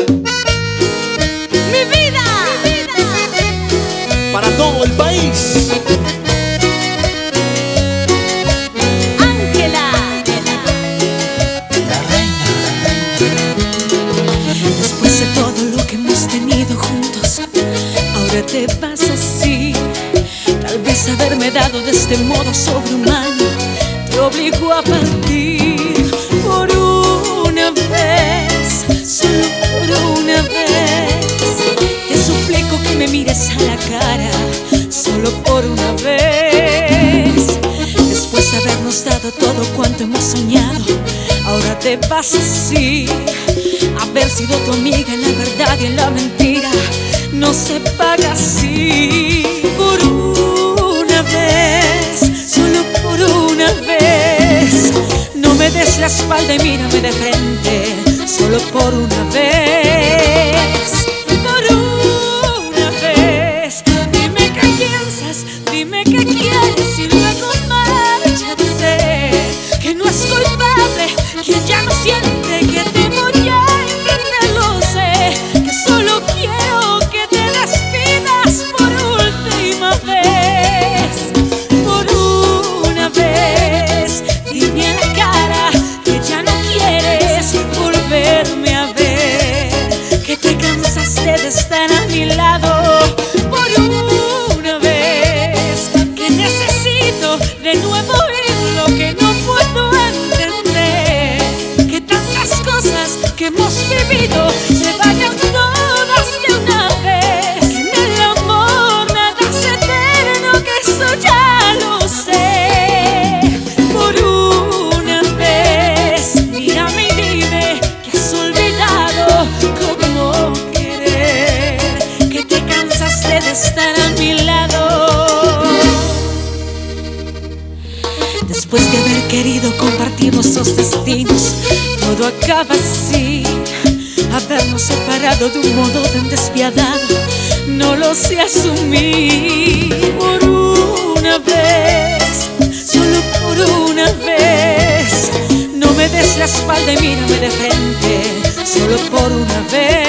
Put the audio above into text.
Mi vida, para todo el país. Ángela, La reina. Después de todo lo que hemos tenido juntos, ahora te vas así. Tal vez haberme dado de este modo sobrehumano te obligó a partir. Por una vez, solo por una vez, te suplico que me mires a la cara, solo por una vez. Después de habernos dado todo cuanto hemos soñado, ahora te vas así. Haber sido tu amiga en la verdad y en la mentira no se paga así. Por una vez, solo por una vez, no me des la espalda y mírame de frente, solo por una vez. Por una vez, dime qué piensas, dime qué quieres y luego márchate. Que no es culpable quien ya no siente que te voy a entender, lo sé. Que solo quiero que te despidas por última vez. Por una vez, dime a la cara que ya no quieres volverme a ver, que te cansaste de estar a mi lado. Por una vez, que necesito de nuevo oír lo que no puedo entender, que tantas cosas que hemos vivido se vayan todas de una vez. Que en el amor nada es eterno, que eso ya lo sé. Por una vez, mírame y dime que has olvidado cómo querer, que te cansaste de estar a mi lado. Después de haber querido compartir nuestros destinos, todo acaba así. Habernos separado de un modo tan despiadado, no lo sé asumir. Por una vez, solo por una vez, no me des la espalda y mírame de frente, solo por una vez.